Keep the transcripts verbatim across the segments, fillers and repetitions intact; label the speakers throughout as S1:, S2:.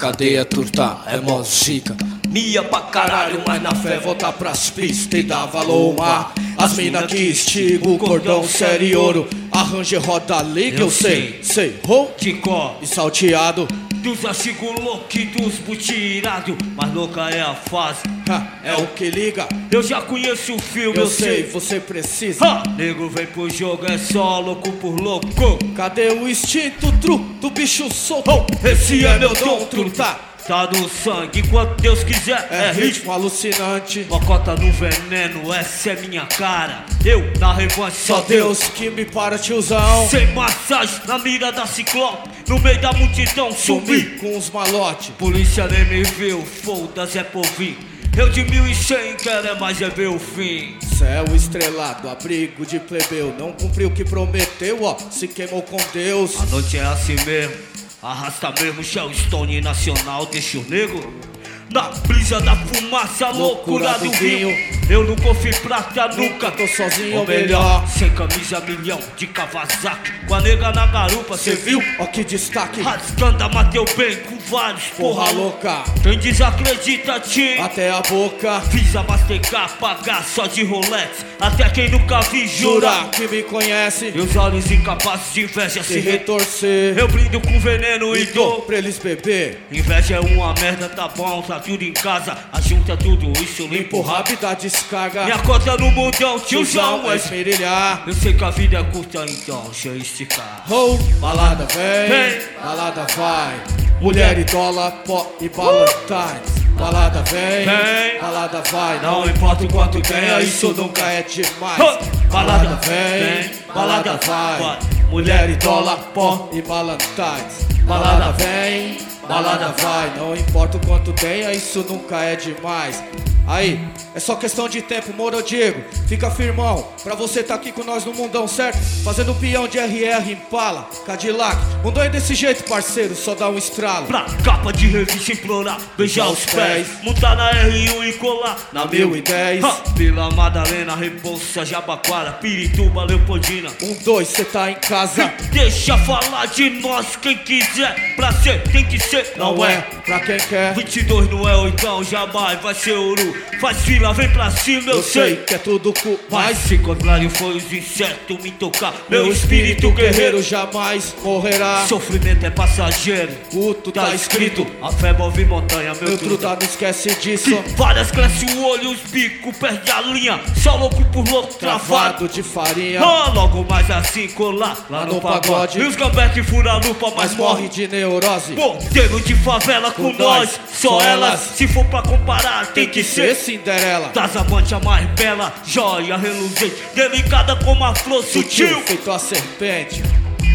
S1: cadeia turta, é mó zica. Mia pra caralho, mas na fé voltar pras pistas e dá valor mar. As mina que estiga o cordão sério e ouro. Arranje roda liga, eu, eu sei, sei, rou
S2: de có
S1: e salteado.
S2: Dos antigos loucos e dos butirados, mas louca é a fase,
S1: ha, é o que liga.
S2: Eu já conheço o filme,
S1: eu,
S2: eu
S1: sei,
S2: sei,
S1: você precisa.
S2: Ha! Nego vem pro jogo, é só louco por louco.
S1: Cadê o instinto tru do bicho solto?
S2: Oh, esse, esse é, é meu dom,
S1: dom truta.
S2: Tá no sangue, enquanto Deus quiser,
S1: é,
S2: é ritmo
S1: alucinante.
S2: Mocota no veneno, essa é minha cara. Eu na revanche,
S1: só Deus, Deus que me para, tiozão.
S2: Sem massagem, na mira da ciclope, no meio da multidão, sumi
S1: com os malotes.
S2: Polícia nem me viu, foda-se é por vir. Eu de mil e cem quero é mais é ver o fim.
S1: Céu estrelado, abrigo de plebeu. Não cumpriu o que prometeu, ó, se queimou com Deus.
S2: A noite é assim mesmo. Arrasta mesmo, Shell Stone nacional, deixa o nego na brisa da fumaça, a loucura, loucura do, do vinho. vinho. Eu não confio prata, nunca
S1: tô sozinho,
S2: ou melhor, sem camisa, milhão de Kawasaki, com a nega na garupa, cê viu?
S1: Ó que destaque,
S2: rasgando, mateu bem com vários, porra,
S1: porra louca.
S2: Quem desacredita, te
S1: até a boca.
S2: Fiz a mastecar, pagar só de Rolex. Até quem nunca vi jura,
S1: jura que me conhece.
S2: Meus olhos incapazes de inveja se,
S1: se retorcer.
S2: Eu brindo com veneno e, e dou
S1: pra eles beber.
S2: Inveja é uma merda, tá bom, tá tudo em casa. Ajunta tudo isso, limpo
S1: rápido da descarga.
S2: Minha conta no mundão, tiozão
S1: é esmerilhar.
S2: Eu sei que a vida é curta, então deixa eu esticar.
S1: Oh, balada vem, vem, balada vai. Mulher e dólar, pó e Valentine's. Balada vem, vem, balada vai.
S2: Não importa o quanto tenha,
S1: isso nunca é demais.
S2: Oh, balada,
S1: balada vem,
S2: vem,
S1: balada vai. vai. Mulher e dólar, pó e Valentine's. Balada vem, balada vai. Não importa o quanto tenha, isso nunca é demais. Aí, é só questão de tempo, moro Diego. Fica firmão, pra você tá aqui com nós no mundão, certo? Fazendo peão de R R, Impala, Cadillac. Mundão é desse jeito, parceiro, só dá um estralo.
S2: Pra capa de revista implorar, beijar os pés, montar na R um e colar
S1: na mil e dez.
S2: Vila Madalena, Rebouça, Jabaquara, Pirituba, Leopoldina.
S1: Um, dois, cê tá em casa.
S2: Deixa falar de nós quem quiser. Pra ser, tem que ser,
S1: não, não é, é pra quem quer.
S2: Vinte e dois não é oitão, jamais vai ser ouro. Faz fila, vem pra cima, eu,
S1: eu sei, sei que é tudo cu.
S2: Mas se contrário foi os insetos me tocar,
S1: meu, meu espírito, espírito guerreiro jamais morrerá.
S2: Sofrimento é passageiro,
S1: puto tá, tá escrito.
S2: A fé move montanha, meu,
S1: meu truta, não esquece disso.
S2: Se várias cresce o olho, os bicos, perde a linha. Só louco por louco, travado,
S1: travado de farinha.
S2: Ah, logo mais assim colar, lá, lá no, no pagode, pagode. E os gambeque fura a lupa, mas, mas morre
S1: de neurose.
S2: Ponteiro de favela com, com nós, nós, só elas. elas. Se for pra comparar, tem, tem que, que ser
S1: Cinderela.
S2: Das amantes a mais bela, joia reluzente, delicada como a flor sutil,
S1: sutil feito a serpente.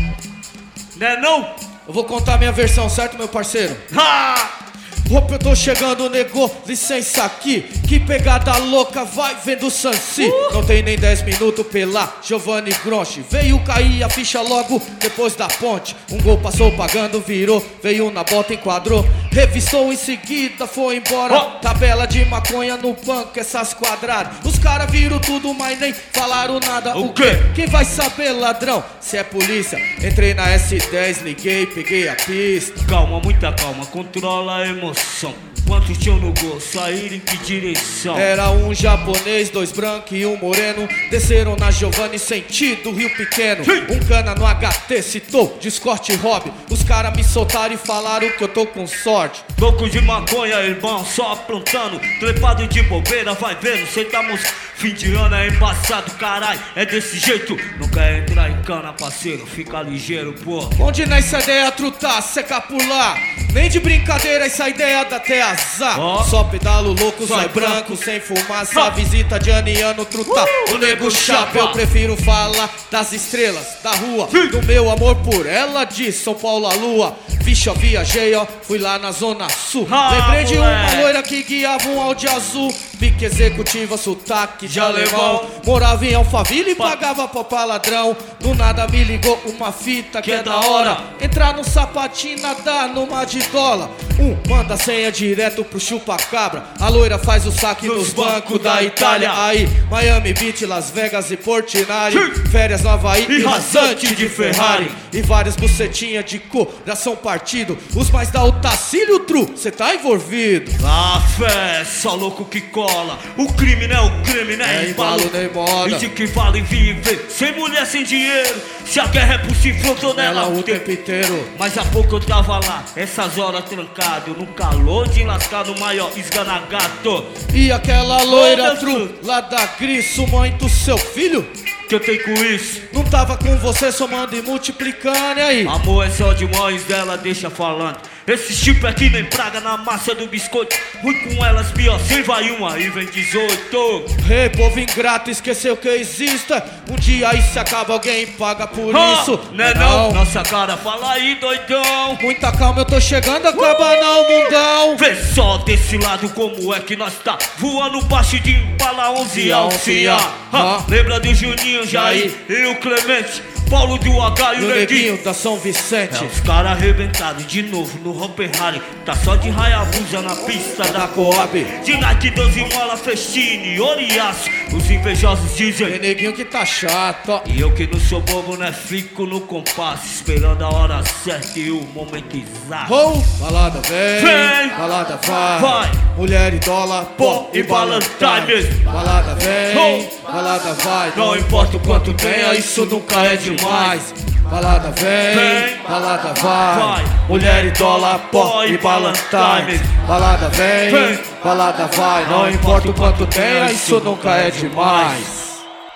S2: Né não?
S1: Eu vou contar minha versão, certo, meu parceiro?
S2: Ha!
S1: Opa, eu tô chegando, negou, licença aqui. Que pegada louca, vai vendo Sansi. uh! Não tem nem dez minutos pela Giovanni Gronchi. Veio cair a ficha logo depois da ponte. Um gol passou pagando, virou, veio na bota, enquadrou. Revistou em seguida, foi embora. oh! Tabela de maconha no banco, essas quadradas. Os caras viram tudo, mas nem falaram nada.
S2: O quê?
S1: Quem vai saber, ladrão? Se é polícia. Entrei na S dez, liguei, peguei a pista.
S2: Calma, muita calma, controla a emoção. Quantos tinham no gol? Saíram em que direção?
S1: Era um japonês, dois brancos e um moreno. Desceram na Giovanni, sentido Rio Pequeno. Sim. Um cana no H T, citou Discord Hobby. Os caras me soltaram e falaram que eu tô com sorte.
S2: Louco de maconha, irmão, só aprontando. Trepado de bobeira, vai vendo, sentamos. Fim de ano é embaçado, carai, é desse jeito. Não quer entrar em cana, parceiro, fica ligeiro, pô.
S1: Onde nessa ideia trutar, seca por lá. Nem de brincadeira essa ideia dá até azar. oh. Só pedalo louco, sai branco, sem fumaça. oh. Visita de ano em ano, truta, uh, o nego chapa. Eu prefiro falar das estrelas, da rua, Sim. do meu amor por ela, de São Paulo a lua. Vixe, eu viajei, ó, fui lá na zona sul. ah, Lembrei de uma loira que guiava um Audi azul. Pique executiva, sotaque de alemão. Morava em Alphaville e pagava pau pra ladrão. Do nada me ligou uma fita que, que é da hora. Entrar no sapatinho, nadar numa de dólar. Um manda senha direta direto pro chupa-cabra. A loira faz o saque nos, nos bancos da Itália. Aí, Miami Beach, Las Vegas e Portinari. Férias no Havaí e rasante de Ferrari. E várias bucetinhas de coração partido. Os mais da Otacílio, tru, cê tá envolvido.
S2: A fé, só louco que cola. O crime não é o crime, né?
S1: É embalo nem moda.
S2: E de que vale viver sem mulher, sem dinheiro. Se a guerra é possível, eu tô nela
S1: o tempo inteiro.
S2: Mas há pouco eu tava lá, essas horas trancado, no calor de lascar no maior esganagato.
S1: E aquela loira tru, lá da Grisso, mãe do seu filho?
S2: Que eu tenho com isso?
S1: Não tava com você somando e multiplicando, e aí?
S2: Amor é só de mães dela, deixa falando. Esse tipo aqui nem praga na massa do biscoito. Ruim com elas, pior, sem vai uma, aí vem dezoito.
S1: Ei, hey, povo ingrato, esqueceu que existe. Um dia aí se acaba, alguém paga por ah, isso.
S2: Né não? não? Nossa cara, fala aí, doidão.
S1: Muita calma, eu tô chegando, acaba uh! não, mundão.
S2: Vê só desse lado como é que nós tá. Voando baixo de Impala onze Alcia. Ah, lembra do Juninho, Jair e o Clemente, Paulo do H e o Neguinho
S1: da São Vicente.
S2: É, os caras arrebentados de novo no Hoppenheim. Tá só de Hayabusa na pista da, da Coab. De Nike doze mola, Festini, Oriaço. Os invejosos dizem
S1: é Neguinho que tá chato.
S2: E eu que não sou bobo, né? Fico no compasso, esperando a hora certa e o momento exato.
S1: Oh, balada vem,
S2: vem,
S1: balada vai,
S2: vai.
S1: Mulher e dólar, pó e Valentine. Balada vem, oh. balada vai.
S2: Não importa o quanto tenha, isso nunca é demais.
S1: Balada vem, vem, balada vai, vai. Mulher e dólar, pó e Valentine. Balada vem, vem, balada vai. Não importa o quanto tenha, isso nunca é demais.